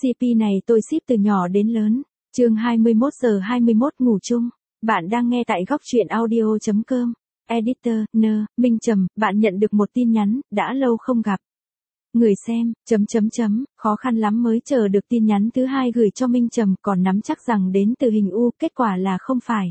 CP này tôi ship từ nhỏ đến lớn. Chương 21 giờ 21 ngủ chung. Bạn đang nghe tại góc truyện audio.com. Editor, Minh Trầm, bạn nhận được một tin nhắn, đã lâu không gặp. Người xem, khó khăn lắm mới chờ được tin nhắn thứ hai gửi cho Minh Trầm, còn nắm chắc rằng đến từ hình U, kết quả là không phải.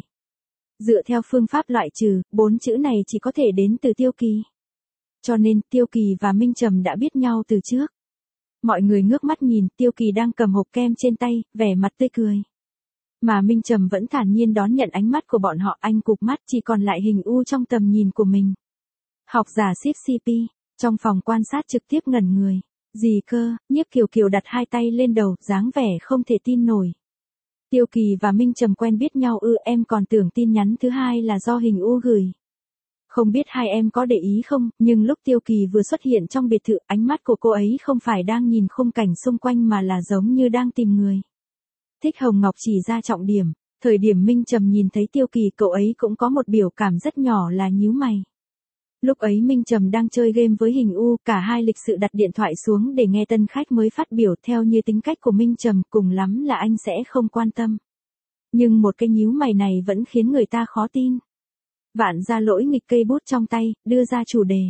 Dựa theo phương pháp loại trừ, 4 chữ này chỉ có thể đến từ Tiêu Kỳ. Cho nên, Tiêu Kỳ và Minh Trầm đã biết nhau từ trước. Mọi người ngước mắt nhìn, Tiêu Kỳ đang cầm hộp kem trên tay, vẻ mặt tươi cười. Mà Minh Trầm vẫn thản nhiên đón nhận ánh mắt của bọn họ, anh cụp mắt, chỉ còn lại hình U trong tầm nhìn của mình. Học giả ship CP, trong phòng quan sát trực tiếp ngẩn người. Gì cơ? Nhiếp Kiều Kiều đặt hai tay lên đầu, dáng vẻ không thể tin nổi. Tiêu Kỳ và Minh Trầm quen biết nhau ư? Em còn tưởng tin nhắn thứ hai là do hình U gửi. Không biết hai em có để ý không, nhưng lúc Tiêu Kỳ vừa xuất hiện trong biệt thự, ánh mắt của cô ấy không phải đang nhìn khung cảnh xung quanh mà là giống như đang tìm người. Thích Hồng Ngọc chỉ ra trọng điểm, thời điểm Minh Trầm nhìn thấy Tiêu Kỳ, cậu ấy cũng có một biểu cảm rất nhỏ là nhíu mày. Lúc ấy Minh Trầm đang chơi game với hình U, cả hai lịch sự đặt điện thoại xuống để nghe tân khách mới phát biểu. Theo như tính cách của Minh Trầm, cùng lắm là anh sẽ không quan tâm. Nhưng một cái nhíu mày này vẫn khiến người ta khó tin. Vạn Gia Lỗi nghịch cây bút trong tay, đưa ra chủ đề.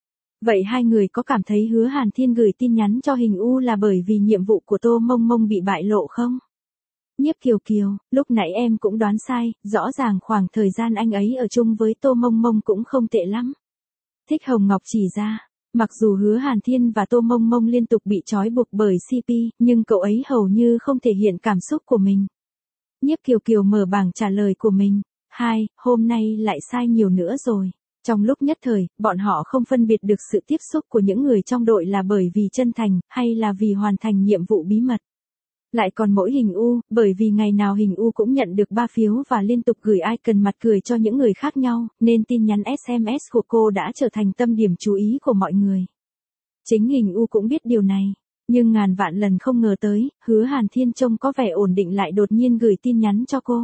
Vậy hai người có cảm thấy Hứa Hàn Thiên gửi tin nhắn cho hình U là bởi vì nhiệm vụ của Tô Mông Mông bị bại lộ không? Nhiếp Kiều Kiều, lúc nãy em cũng đoán sai, rõ ràng khoảng thời gian anh ấy ở chung với Tô Mông Mông cũng không tệ lắm. Thích Hồng Ngọc chỉ ra, mặc dù Hứa Hàn Thiên và Tô Mông Mông liên tục bị trói buộc bởi CP, nhưng cậu ấy hầu như không thể hiện cảm xúc của mình. Nhiếp Kiều Kiều mở bảng trả lời của mình. Hôm nay lại sai nhiều nữa rồi. Trong lúc nhất thời, bọn họ không phân biệt được sự tiếp xúc của những người trong đội là bởi vì chân thành, hay là vì hoàn thành nhiệm vụ bí mật. Lại còn mỗi hình U, bởi vì ngày nào hình U cũng nhận được 3 phiếu và liên tục gửi icon mặt cười cho những người khác nhau, nên tin nhắn SMS của cô đã trở thành tâm điểm chú ý của mọi người. Chính hình U cũng biết điều này, nhưng ngàn vạn lần không ngờ tới, Hứa Hàn Thiên trông có vẻ ổn định lại đột nhiên gửi tin nhắn cho cô.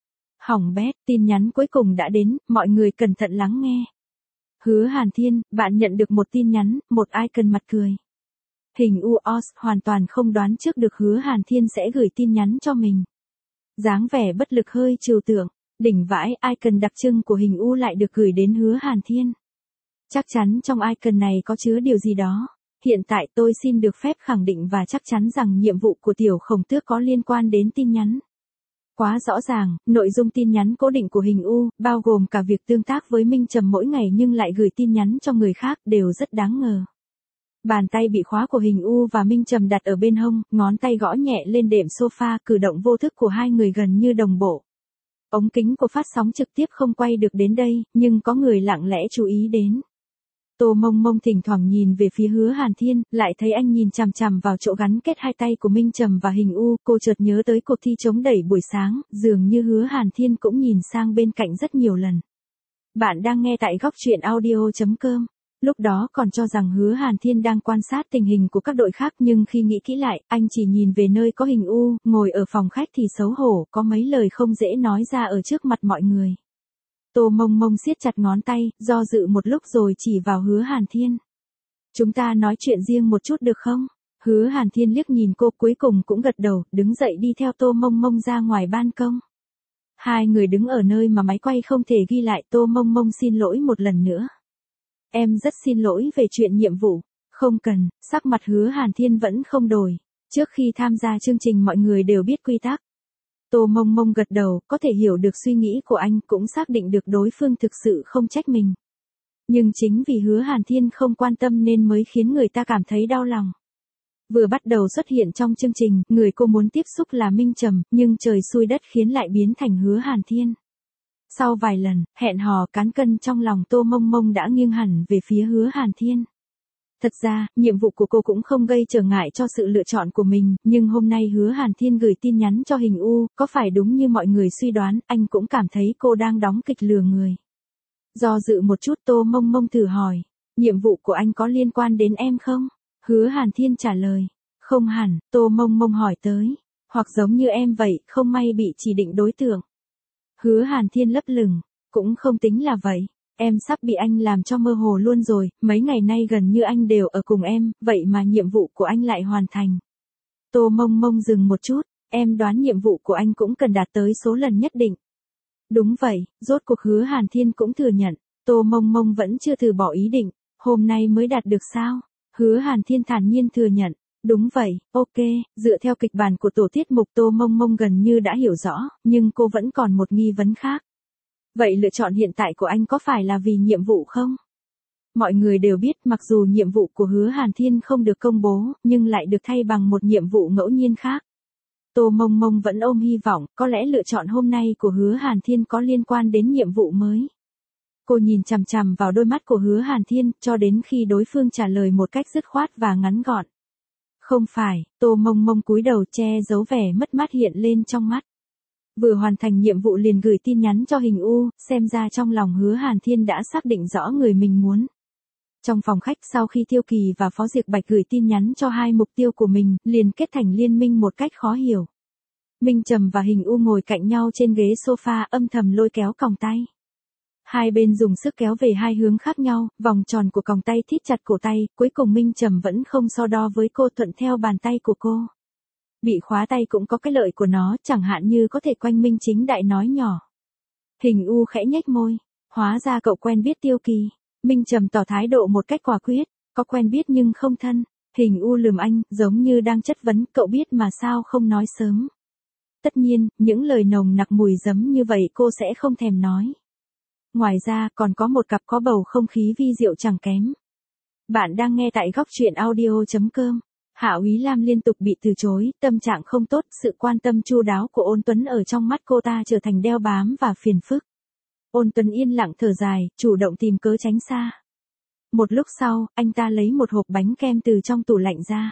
Hỏng bét, tin nhắn cuối cùng đã đến, mọi người cẩn thận lắng nghe. Hứa Hàn Thiên, bạn nhận được một tin nhắn, một icon mặt cười. Hình UOS hoàn toàn không đoán trước được Hứa Hàn Thiên sẽ gửi tin nhắn cho mình. Dáng vẻ bất lực hơi trừu tượng, đỉnh vãi, icon đặc trưng của hình U lại được gửi đến Hứa Hàn Thiên. Chắc chắn trong icon này có chứa điều gì đó. Hiện tại tôi xin được phép khẳng định và chắc chắn rằng nhiệm vụ của Tiểu Khổng Tước có liên quan đến tin nhắn. Quá rõ ràng, nội dung tin nhắn cố định của hình U, bao gồm cả việc tương tác với Minh Trầm mỗi ngày nhưng lại gửi tin nhắn cho người khác, đều rất đáng ngờ. Bàn tay bị khóa của hình U và Minh Trầm đặt ở bên hông, ngón tay gõ nhẹ lên đệm sofa, cử động vô thức của hai người gần như đồng bộ. Ống kính của phát sóng trực tiếp không quay được đến đây, nhưng có người lặng lẽ chú ý đến. Tô Mông Mông thỉnh thoảng nhìn về phía Hứa Hàn Thiên, lại thấy anh nhìn chằm chằm vào chỗ gắn kết hai tay của Minh Trầm và hình U, cô chợt nhớ tới cuộc thi chống đẩy buổi sáng, dường như Hứa Hàn Thiên cũng nhìn sang bên cạnh rất nhiều lần. Bạn đang nghe tại góc truyện audio.com. Lúc đó còn cho rằng Hứa Hàn Thiên đang quan sát tình hình của các đội khác, nhưng khi nghĩ kỹ lại, anh chỉ nhìn về nơi có hình U, ngồi ở phòng khách thì xấu hổ, có mấy lời không dễ nói ra ở trước mặt mọi người. Tô Mông Mông siết chặt ngón tay, do dự một lúc rồi chỉ vào Hứa Hàn Thiên. Chúng ta nói chuyện riêng một chút được không? Hứa Hàn Thiên liếc nhìn cô, cuối cùng cũng gật đầu, đứng dậy đi theo Tô Mông Mông ra ngoài ban công. Hai người đứng ở nơi mà máy quay không thể ghi lại. Tô Mông Mông xin lỗi một lần nữa. Em rất xin lỗi về chuyện nhiệm vụ. Không cần, sắc mặt Hứa Hàn Thiên vẫn không đổi. Trước khi tham gia chương trình mọi người đều biết quy tắc. Tô Mông Mông gật đầu, có thể hiểu được suy nghĩ của anh, cũng xác định được đối phương thực sự không trách mình. Nhưng chính vì Hứa Hàn Thiên không quan tâm nên mới khiến người ta cảm thấy đau lòng. Vừa bắt đầu xuất hiện trong chương trình, người cô muốn tiếp xúc là Minh Trầm, nhưng trời xui đất khiến lại biến thành Hứa Hàn Thiên. Sau vài lần, hẹn hò cán cân trong lòng Tô Mông Mông đã nghiêng hẳn về phía Hứa Hàn Thiên. Thật ra, nhiệm vụ của cô cũng không gây trở ngại cho sự lựa chọn của mình, nhưng hôm nay Hứa Hàn Thiên gửi tin nhắn cho hình U, có phải đúng như mọi người suy đoán, anh cũng cảm thấy cô đang đóng kịch lừa người. Do dự một chút, Tô Mông Mông thử hỏi, nhiệm vụ của anh có liên quan đến em không? Hứa Hàn Thiên trả lời, không hẳn. Tô Mông Mông hỏi tới, hoặc giống như em vậy, không may bị chỉ định đối tượng. Hứa Hàn Thiên lấp lửng, cũng không tính là vậy. Em sắp bị anh làm cho mơ hồ luôn rồi, mấy ngày nay gần như anh đều ở cùng em, vậy mà nhiệm vụ của anh lại hoàn thành. Tô Mông Mông dừng một chút, em đoán nhiệm vụ của anh cũng cần đạt tới số lần nhất định. Đúng vậy, rốt cuộc Hứa Hàn Thiên cũng thừa nhận, Tô Mông Mông vẫn chưa từ bỏ ý định, hôm nay mới đạt được sao? Hứa Hàn Thiên thản nhiên thừa nhận, đúng vậy, ok, dựa theo kịch bản của tổ tiết mục Tô Mông Mông gần như đã hiểu rõ, nhưng cô vẫn còn một nghi vấn khác. Vậy lựa chọn hiện tại của anh có phải là vì nhiệm vụ không? Mọi người đều biết mặc dù nhiệm vụ của Hứa Hàn Thiên không được công bố, nhưng lại được thay bằng một nhiệm vụ ngẫu nhiên khác. Tô Mông Mông vẫn ôm hy vọng, có lẽ lựa chọn hôm nay của Hứa Hàn Thiên có liên quan đến nhiệm vụ mới. Cô nhìn chằm chằm vào đôi mắt của Hứa Hàn Thiên, cho đến khi đối phương trả lời một cách dứt khoát và ngắn gọn. Không phải, Tô Mông Mông cúi đầu che giấu vẻ mất mát hiện lên trong mắt. Vừa hoàn thành nhiệm vụ liền gửi tin nhắn cho Hình U, xem ra trong lòng Hứa Hàn Thiên đã xác định rõ người mình muốn. Trong phòng khách sau khi Tiêu Kỳ và Phó Diệc Bạch gửi tin nhắn cho hai mục tiêu của mình, liền kết thành liên minh một cách khó hiểu. Minh Trầm và Hình U ngồi cạnh nhau trên ghế sofa âm thầm lôi kéo còng tay. Hai bên dùng sức kéo về hai hướng khác nhau, vòng tròn của còng tay thít chặt cổ tay, cuối cùng Minh Trầm vẫn không so đo với cô, thuận theo bàn tay của cô. Bị khóa tay cũng có cái lợi của nó, chẳng hạn như có thể quanh minh chính đại nói nhỏ. Hình U khẽ nhếch môi, hóa ra cậu quen biết Tiêu Kỳ. Minh Trầm tỏ thái độ một cách quả quyết, có quen biết nhưng không thân. Hình U lườm anh, giống như đang chất vấn, cậu biết mà sao không nói sớm. Tất nhiên, những lời nồng nặc mùi giấm như vậy cô sẽ không thèm nói. Ngoài ra, còn có một cặp có bầu không khí vi diệu chẳng kém. Bạn đang nghe tại góc truyện audio.com. Hạ Úy Lam liên tục bị từ chối, tâm trạng không tốt, sự quan tâm chu đáo của Ôn Tuấn ở trong mắt cô ta trở thành đeo bám và phiền phức. Ôn Tuấn yên lặng thở dài, chủ động tìm cớ tránh xa. Một lúc sau, anh ta lấy một hộp bánh kem từ trong tủ lạnh ra.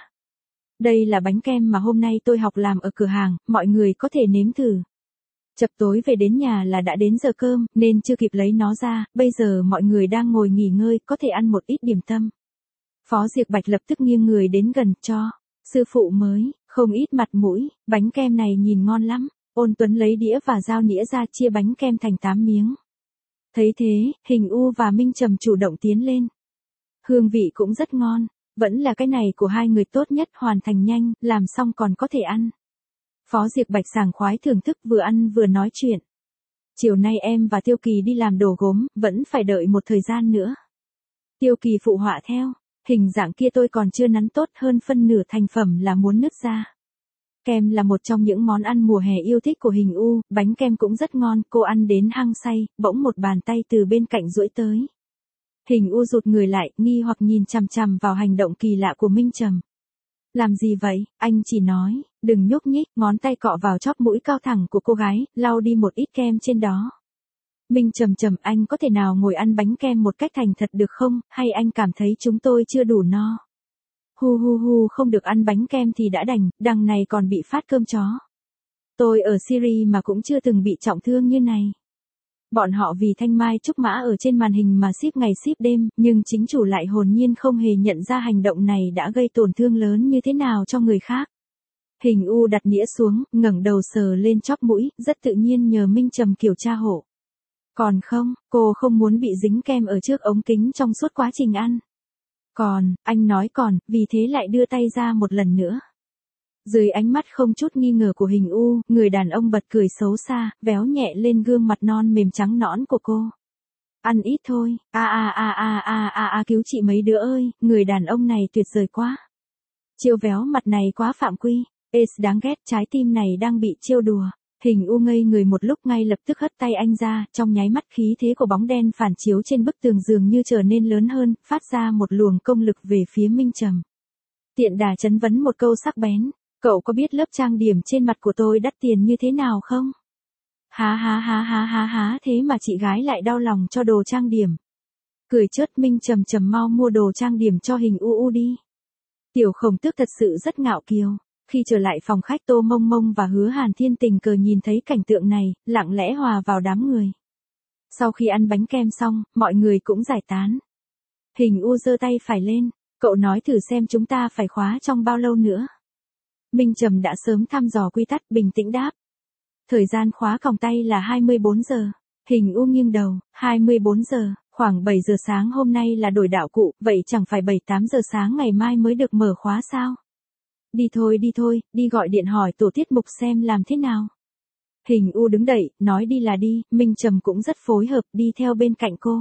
Đây là bánh kem mà hôm nay tôi học làm ở cửa hàng, mọi người có thể nếm thử. Chập tối về đến nhà là đã đến giờ cơm, nên chưa kịp lấy nó ra, bây giờ mọi người đang ngồi nghỉ ngơi, có thể ăn một ít điểm tâm. Phó Diệc Bạch lập tức nghiêng người đến gần cho. Sư phụ mới, không ít mặt mũi, bánh kem này nhìn ngon lắm. Ôn Tuấn lấy đĩa và dao nĩa ra chia bánh kem thành 8 miếng. Thấy thế, Hình U và Minh Trầm chủ động tiến lên. Hương vị cũng rất ngon, vẫn là cái này của hai người tốt nhất, hoàn thành nhanh, làm xong còn có thể ăn. Phó Diệc Bạch sảng khoái thưởng thức, vừa ăn vừa nói chuyện. Chiều nay em và Tiêu Kỳ đi làm đồ gốm, vẫn phải đợi một thời gian nữa. Tiêu Kỳ phụ họa theo, hình dạng kia tôi còn chưa nắn tốt, hơn phân nửa thành phẩm là muốn nứt ra. Kem là một trong những món ăn mùa hè yêu thích của Hình U, bánh kem cũng rất ngon, cô ăn đến hăng say, bỗng một bàn tay từ bên cạnh duỗi tới. Hình U rụt người lại, nghi hoặc nhìn chằm chằm vào hành động kỳ lạ của Minh Trầm. Làm gì vậy, anh chỉ nói, đừng nhúc nhích, ngón tay cọ vào chóp mũi cao thẳng của cô gái, lau đi một ít kem trên đó. Minh Trầm trầm, anh có thể nào ngồi ăn bánh kem một cách thành thật được không, hay anh cảm thấy chúng tôi chưa đủ no? Hu hu hu, không được ăn bánh kem thì đã đành, đằng này còn bị phát cơm chó. Tôi ở Syria mà cũng chưa từng bị trọng thương như này. Bọn họ vì thanh mai trúc mã ở trên màn hình mà ship ngày ship đêm, nhưng chính chủ lại hồn nhiên không hề nhận ra hành động này đã gây tổn thương lớn như thế nào cho người khác. Hình U đặt nĩa xuống, ngẩng đầu sờ lên chóp mũi, rất tự nhiên nhờ Minh Trầm kiểm tra hộ. Còn không, cô không muốn bị dính kem ở trước ống kính trong suốt quá trình ăn. Còn, anh nói còn, vì thế lại đưa tay ra một lần nữa. Dưới ánh mắt không chút nghi ngờ của Hình U, người đàn ông bật cười xấu xa, véo nhẹ lên gương mặt non mềm trắng nõn của cô. Ăn ít thôi, cứu chị mấy đứa ơi, người đàn ông này tuyệt vời quá. Chiêu véo mặt này quá phạm quy, đáng ghét, trái tim này đang bị chiêu đùa. Hình U ngây người một lúc, ngay lập tức hất tay anh ra, trong nháy mắt khí thế của bóng đen phản chiếu trên bức tường dường như trở nên lớn hơn, phát ra một luồng công lực về phía Minh Trầm. Tiện đà chấn vấn một câu sắc bén, cậu có biết lớp trang điểm trên mặt của tôi đắt tiền như thế nào không? Há, thế mà chị gái lại đau lòng cho đồ trang điểm. Cười chớt, Minh Trầm trầm, mau mua đồ trang điểm cho Hình U đi. Tiểu Khổng Tước thật sự rất ngạo kiều. Khi trở lại phòng khách, Tô Mông Mông và Hứa Hàn Thiên tình cờ nhìn thấy cảnh tượng này, lặng lẽ hòa vào đám người. Sau khi ăn bánh kem xong, mọi người cũng giải tán. Hình U giơ tay phải lên, cậu nói thử xem chúng ta phải khóa trong bao lâu nữa. Minh Trầm đã sớm thăm dò quy tắc, bình tĩnh đáp. Thời gian khóa còng tay là 24 giờ. Hình U nghiêng đầu, 24 giờ, khoảng 7 giờ sáng hôm nay là đổi đạo cụ, vậy chẳng phải 7-8 giờ sáng ngày mai mới được mở khóa sao? đi thôi, đi gọi điện hỏi tổ tiết mục xem làm thế nào. Hình U đứng dậy, nói đi là đi, Minh Trầm cũng rất phối hợp, đi theo bên cạnh cô.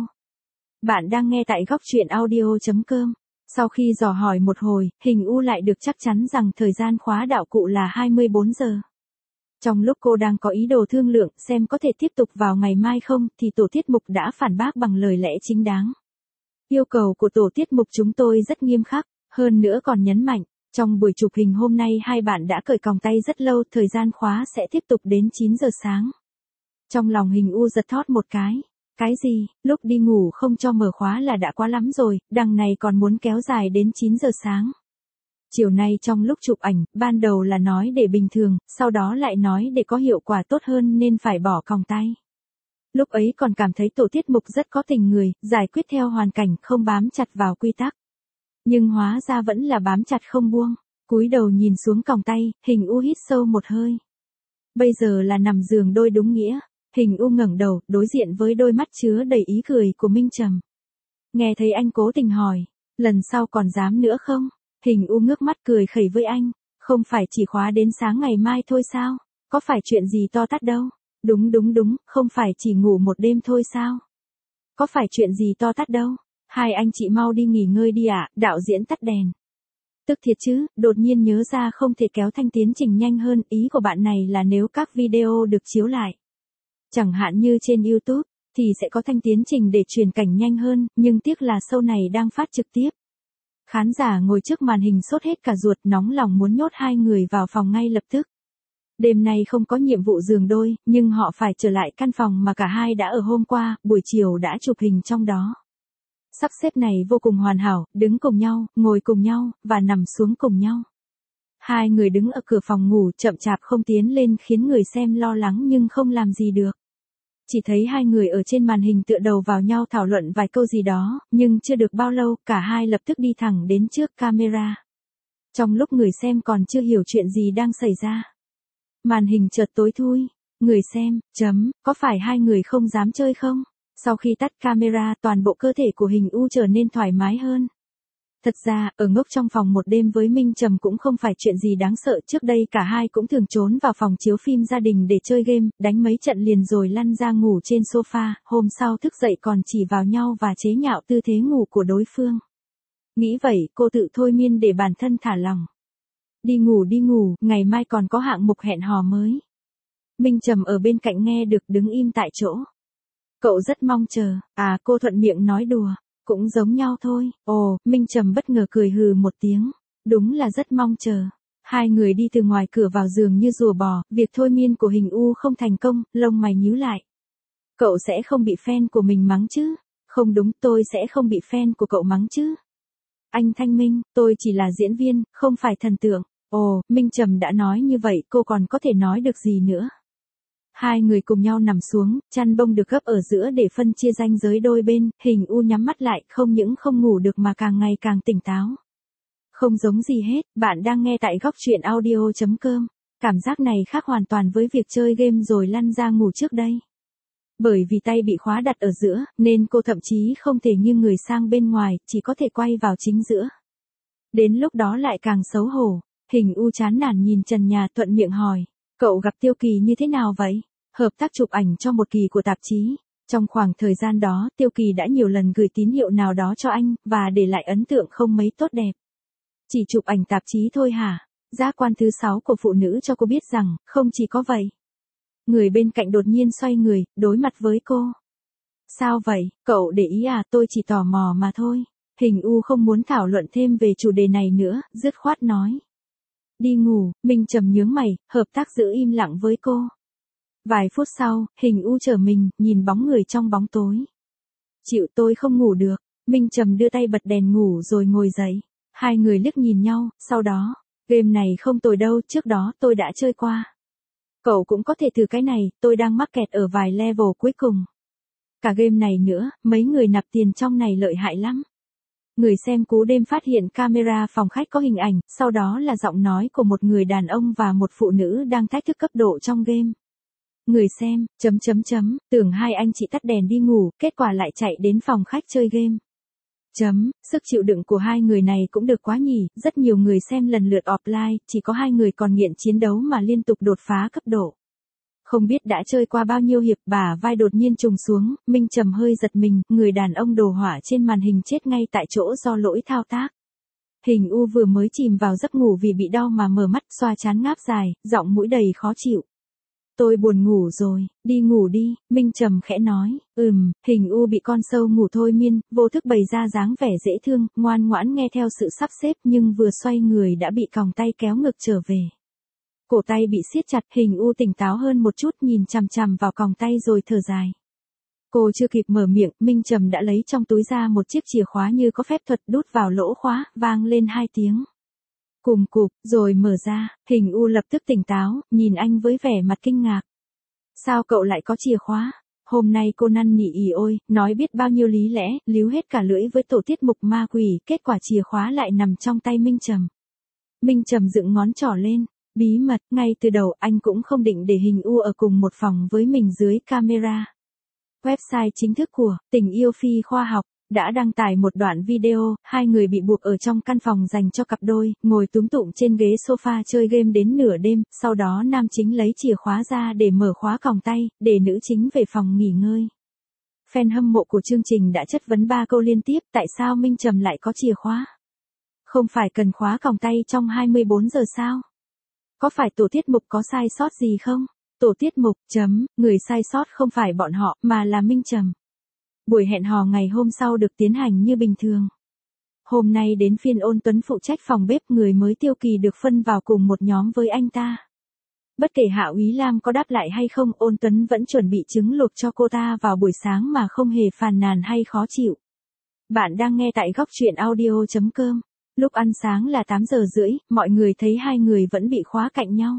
Bạn đang nghe tại góc truyện audio.com. Sau khi dò hỏi một hồi, Hình U lại được chắc chắn rằng thời gian khóa đạo cụ là 24 giờ. Trong lúc cô đang có ý đồ thương lượng xem có thể tiếp tục vào ngày mai không, thì tổ tiết mục đã phản bác bằng lời lẽ chính đáng. Yêu cầu của tổ tiết mục chúng tôi rất nghiêm khắc, hơn nữa còn nhấn mạnh, trong buổi chụp hình hôm nay hai bạn đã cởi còng tay rất lâu, thời gian khóa sẽ tiếp tục đến 9 giờ sáng. Trong lòng Hình U giật thót một cái. Cái gì, lúc đi ngủ không cho mở khóa là đã quá lắm rồi, đằng này còn muốn kéo dài đến 9 giờ sáng. Chiều nay trong lúc chụp ảnh, ban đầu là nói để bình thường, sau đó lại nói để có hiệu quả tốt hơn nên phải bỏ còng tay. Lúc ấy còn cảm thấy tổ tiết mục rất có tình người, giải quyết theo hoàn cảnh, không bám chặt vào quy tắc. Nhưng hóa ra vẫn là bám chặt không buông. Cúi đầu nhìn xuống còng tay, Hình U hít sâu một hơi. Bây giờ là nằm giường đôi đúng nghĩa. Hình U ngẩng đầu, đối diện với đôi mắt chứa đầy ý cười của Minh Trầm. Nghe thấy anh cố tình hỏi, lần sau còn dám nữa không? Hình U ngước mắt cười khẩy với anh, không phải chỉ khóa đến sáng ngày mai thôi sao? Có phải chuyện gì to tát đâu? Đúng, không phải chỉ ngủ một đêm thôi sao? Có phải chuyện gì to tát đâu? Hai anh chị mau đi nghỉ ngơi đi ạ, đạo diễn tắt đèn. Tức thiệt chứ, đột nhiên nhớ ra không thể kéo thanh tiến trình nhanh hơn, ý của bạn này là nếu các video được chiếu lại. Chẳng hạn như trên YouTube, thì sẽ có thanh tiến trình để truyền cảnh nhanh hơn, nhưng tiếc là show này đang phát trực tiếp. Khán giả ngồi trước màn hình sốt hết cả ruột, nóng lòng muốn nhốt hai người vào phòng ngay lập tức. Đêm nay không có nhiệm vụ giường đôi, nhưng họ phải trở lại căn phòng mà cả hai đã ở hôm qua, buổi chiều đã chụp hình trong đó. Sắp xếp này vô cùng hoàn hảo, đứng cùng nhau, ngồi cùng nhau, và nằm xuống cùng nhau. Hai người đứng ở cửa phòng ngủ chậm chạp không tiến lên khiến người xem lo lắng nhưng không làm gì được. Chỉ thấy hai người ở trên màn hình tựa đầu vào nhau thảo luận vài câu gì đó, nhưng chưa được bao lâu, cả hai lập tức đi thẳng đến trước camera. Trong lúc người xem còn chưa hiểu chuyện gì đang xảy ra. Màn hình chợt tối thui, người xem, có phải hai người không dám chơi không? Sau khi tắt camera, toàn bộ cơ thể của Hình U trở nên thoải mái hơn. Thật ra, ở ngốc trong phòng một đêm với Minh Trầm cũng không phải chuyện gì đáng sợ, trước đây cả hai cũng thường trốn vào phòng chiếu phim gia đình để chơi game, đánh mấy trận liền rồi lăn ra ngủ trên sofa, hôm sau thức dậy còn chỉ vào nhau và chế nhạo tư thế ngủ của đối phương. Nghĩ vậy, cô tự thôi miên để bản thân thả lỏng. Đi ngủ, ngày mai còn có hạng mục hẹn hò mới. Minh Trầm ở bên cạnh nghe được đứng im tại chỗ. Cậu rất mong chờ, cô thuận miệng nói đùa. Cũng giống nhau thôi. Ồ, Minh Trầm bất ngờ cười hừ một tiếng. Đúng là rất mong chờ. Hai người đi từ ngoài cửa vào giường như rùa bò, việc thôi miên của Hình U không thành công, lông mày nhíu lại. Cậu sẽ không bị fan của mình mắng chứ? Không đúng, tôi sẽ không bị fan của cậu mắng chứ? Anh Thanh Minh, tôi chỉ là diễn viên, không phải thần tượng. Ồ, Minh Trầm đã nói như vậy, cô còn có thể nói được gì nữa? Hai người cùng nhau nằm xuống, chăn bông được gấp ở giữa để phân chia ranh giới đôi bên, Hình U nhắm mắt lại, không những không ngủ được mà càng ngày càng tỉnh táo. Không giống gì hết, bạn đang nghe tại góc truyện audio.com. Cảm giác này khác hoàn toàn với việc chơi game rồi lăn ra ngủ trước đây. Bởi vì tay bị khóa đặt ở giữa, nên cô thậm chí không thể nghiêng người sang bên ngoài, chỉ có thể quay vào chính giữa. Đến lúc đó lại càng xấu hổ, Hình U chán nản nhìn trần nhà thuận miệng hỏi. Cậu gặp Tiêu Kỳ như thế nào vậy? Hợp tác chụp ảnh cho một kỳ của tạp chí. Trong khoảng thời gian đó, Tiêu Kỳ đã nhiều lần gửi tín hiệu nào đó cho anh, và để lại ấn tượng không mấy tốt đẹp. Chỉ chụp ảnh tạp chí thôi hả? Giác quan thứ 6 của phụ nữ cho cô biết rằng, không chỉ có vậy. Người bên cạnh đột nhiên xoay người, đối mặt với cô. Sao vậy, cậu để ý à, tôi chỉ tò mò mà thôi. Hình U không muốn thảo luận thêm về chủ đề này nữa, dứt khoát nói. Đi ngủ, Minh Trầm nhướng mày, hợp tác giữ im lặng với cô. Vài phút sau, Hình U trở mình, nhìn bóng người trong bóng tối. Chịu, tôi không ngủ được. Minh Trầm đưa tay bật đèn ngủ rồi ngồi dậy. Hai người liếc nhìn nhau, sau đó, game này không tồi đâu, trước đó tôi đã chơi qua. Cậu cũng có thể thử cái này, tôi đang mắc kẹt ở vài level cuối cùng. Cả game này nữa, mấy người nạp tiền trong này lợi hại lắm. Người xem cú đêm phát hiện camera phòng khách có hình ảnh, sau đó là giọng nói của một người đàn ông và một phụ nữ đang thách thức cấp độ trong game. Người xem, tưởng hai anh chị tắt đèn đi ngủ, kết quả lại chạy đến phòng khách chơi game. Sức chịu đựng của hai người này cũng được quá nhỉ, rất nhiều người xem lần lượt offline, chỉ có hai người còn nghiện chiến đấu mà liên tục đột phá cấp độ. Không biết đã chơi qua bao nhiêu hiệp, bả vai đột nhiên trùng xuống, Minh Trầm hơi giật mình, người đàn ông đồ hỏa trên màn hình chết ngay tại chỗ do lỗi thao tác. Hình U vừa mới chìm vào giấc ngủ vì bị đau mà mở mắt, xoa trán ngáp dài, giọng mũi đầy khó chịu. Tôi buồn ngủ rồi, đi ngủ đi, Minh Trầm khẽ nói. Hình U bị con sâu ngủ thôi miên, vô thức bày ra dáng vẻ dễ thương, ngoan ngoãn nghe theo sự sắp xếp nhưng vừa xoay người đã bị còng tay kéo ngược trở về. Cổ tay bị siết chặt, Hình U tỉnh táo hơn một chút, nhìn chằm chằm vào còng tay rồi thở dài. Cô chưa kịp mở miệng, Minh Trầm đã lấy trong túi ra một chiếc chìa khóa như có phép thuật, đút vào lỗ khóa, vang lên 2 tiếng. Cùm cụp, rồi mở ra, Hình U lập tức tỉnh táo, nhìn anh với vẻ mặt kinh ngạc. Sao cậu lại có chìa khóa? Hôm nay cô năn nỉ ỉ ôi, nói biết bao nhiêu lý lẽ, líu hết cả lưỡi với tổ tiết mục ma quỷ, kết quả chìa khóa lại nằm trong tay Minh Trầm. Minh Trầm dựng ngón trỏ lên. Bí mật, ngay từ đầu anh cũng không định để Hình U ở cùng một phòng với mình dưới camera. Website chính thức của Tình Yêu Phi Khoa Học đã đăng tải một đoạn video, hai người bị buộc ở trong căn phòng dành cho cặp đôi, ngồi túm tụm trên ghế sofa chơi game đến nửa đêm, sau đó nam chính lấy chìa khóa ra để mở khóa còng tay, để nữ chính về phòng nghỉ ngơi. Fan hâm mộ của chương trình đã chất vấn 3 câu liên tiếp, tại sao Minh Trầm lại có chìa khóa? Không phải cần khóa còng tay trong 24 giờ sao? Có phải tổ tiết mục có sai sót gì không? Tổ tiết mục, người sai sót không phải bọn họ, mà là Minh Trầm. Buổi hẹn hò ngày hôm sau được tiến hành như bình thường. Hôm nay đến phiên Ôn Tuấn phụ trách phòng bếp, người mới Tiêu Kỳ được phân vào cùng một nhóm với anh ta. Bất kể Hạ Úy Lam có đáp lại hay không, Ôn Tuấn vẫn chuẩn bị trứng luộc cho cô ta vào buổi sáng mà không hề phàn nàn hay khó chịu. Bạn đang nghe tại góc truyện audio.com. Lúc ăn sáng là 8 giờ rưỡi, mọi người thấy hai người vẫn bị khóa cạnh nhau.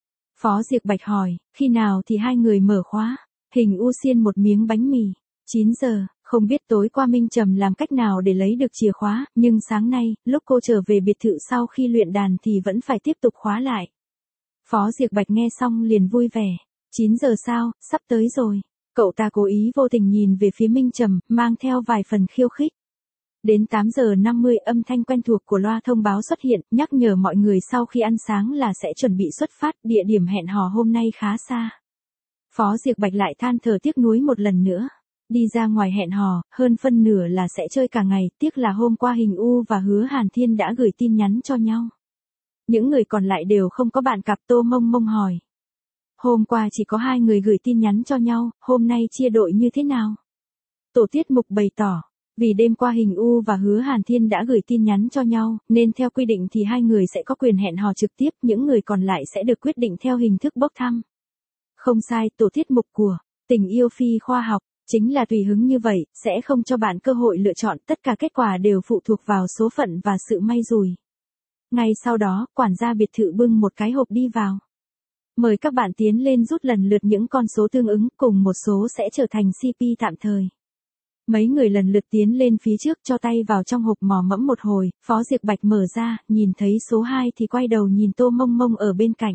Phó Diệp Bạch hỏi, khi nào thì hai người mở khóa? Hình U xiên một miếng bánh mì. 9 giờ, không biết tối qua Minh Trầm làm cách nào để lấy được chìa khóa, nhưng sáng nay, lúc cô trở về biệt thự sau khi luyện đàn thì vẫn phải tiếp tục khóa lại. Phó Diệp Bạch nghe xong liền vui vẻ. 9 giờ sao, sắp tới rồi. Cậu ta cố ý vô tình nhìn về phía Minh Trầm, mang theo vài phần khiêu khích. Đến 8 giờ 50 âm thanh quen thuộc của loa thông báo xuất hiện, nhắc nhở mọi người sau khi ăn sáng là sẽ chuẩn bị xuất phát, địa điểm hẹn hò hôm nay khá xa. Phó Diệp Bạch lại than thở tiếc nuối một lần nữa. Đi ra ngoài hẹn hò, hơn phân nửa là sẽ chơi cả ngày, tiếc là hôm qua Hình U và Hứa Hàn Thiên đã gửi tin nhắn cho nhau. Những người còn lại đều không có bạn cặp. Tô Mông Mông hỏi. Hôm qua chỉ có 2 người gửi tin nhắn cho nhau, hôm nay chia đội như thế nào? Tổ tiết mục bày tỏ. Vì đêm qua Hình U và Hứa Hàn Thiên đã gửi tin nhắn cho nhau, nên theo quy định thì 2 người sẽ có quyền hẹn hò trực tiếp, những người còn lại sẽ được quyết định theo hình thức bốc thăm. Không sai, tổ tiết mục của Tình Yêu Phi Khoa Học chính là tùy hứng như vậy, sẽ không cho bạn cơ hội lựa chọn, tất cả kết quả đều phụ thuộc vào số phận và sự may rủi. Ngay sau đó, quản gia biệt thự bưng một cái hộp đi vào. Mời các bạn tiến lên rút lần lượt những con số tương ứng, cùng một số sẽ trở thành CP tạm thời. Mấy người lần lượt tiến lên phía trước, cho tay vào trong hộp mò mẫm một hồi, Phó Diệp Bạch mở ra, nhìn thấy số 2 thì quay đầu nhìn Tô Mông Mông ở bên cạnh.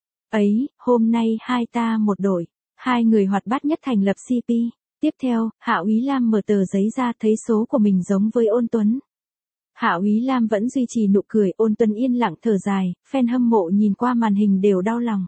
Ấy, hôm nay hai ta một đội, 2 người hoạt bát nhất thành lập CP. Tiếp theo, Hạ Úy Lam mở tờ giấy ra, thấy số của mình giống với Ôn Tuấn. Hạ Úy Lam vẫn duy trì nụ cười, Ôn Tuấn yên lặng thở dài, fan hâm mộ nhìn qua màn hình đều đau lòng.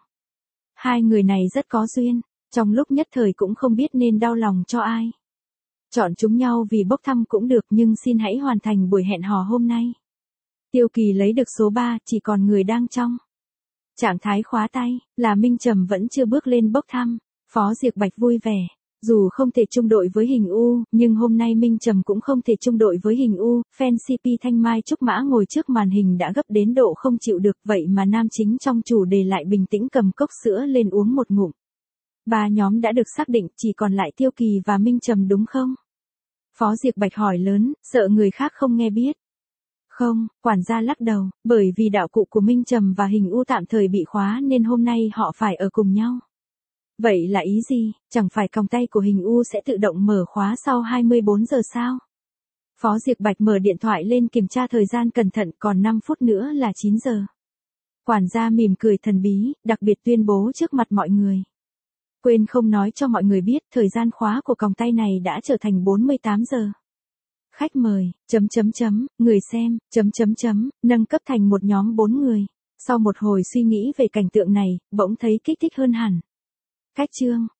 2 người này rất có duyên, trong lúc nhất thời cũng không biết nên đau lòng cho ai. Chọn chúng nhau vì bốc thăm cũng được, nhưng xin hãy hoàn thành buổi hẹn hò hôm nay. Tiêu Kỳ lấy được số 3, chỉ còn người đang trong trạng thái khóa tay, là Minh Trầm vẫn chưa bước lên bốc thăm. Phó Diệp Bạch vui vẻ. Dù không thể chung đội với Hình U, nhưng hôm nay Minh Trầm cũng không thể chung đội với Hình U, fan CP Thanh Mai Trúc Mã ngồi trước màn hình đã gấp đến độ không chịu được, vậy mà nam chính trong chủ đề lại bình tĩnh cầm cốc sữa lên uống một ngụm. 3 nhóm đã được xác định, chỉ còn lại Tiêu Kỳ và Minh Trầm đúng không? Phó Diệp Bạch hỏi lớn, sợ người khác không nghe biết. Không, quản gia lắc đầu, bởi vì đạo cụ của Minh Trầm và Hình U tạm thời bị khóa nên hôm nay họ phải ở cùng nhau. Vậy là ý gì, chẳng phải còng tay của Hình U sẽ tự động mở khóa sau 24 giờ sao? Phó Diệp Bạch mở điện thoại lên kiểm tra thời gian cẩn thận, còn 5 phút nữa là 9 giờ. Quản gia mỉm cười thần bí, đặc biệt tuyên bố trước mặt mọi người. Quên không nói cho mọi người biết, thời gian khóa của còng tay này đã trở thành 48 giờ. Khách mời, người xem, nâng cấp thành một nhóm 4 người. Sau một hồi suy nghĩ về cảnh tượng này, bỗng thấy kích thích hơn hẳn. Cách chương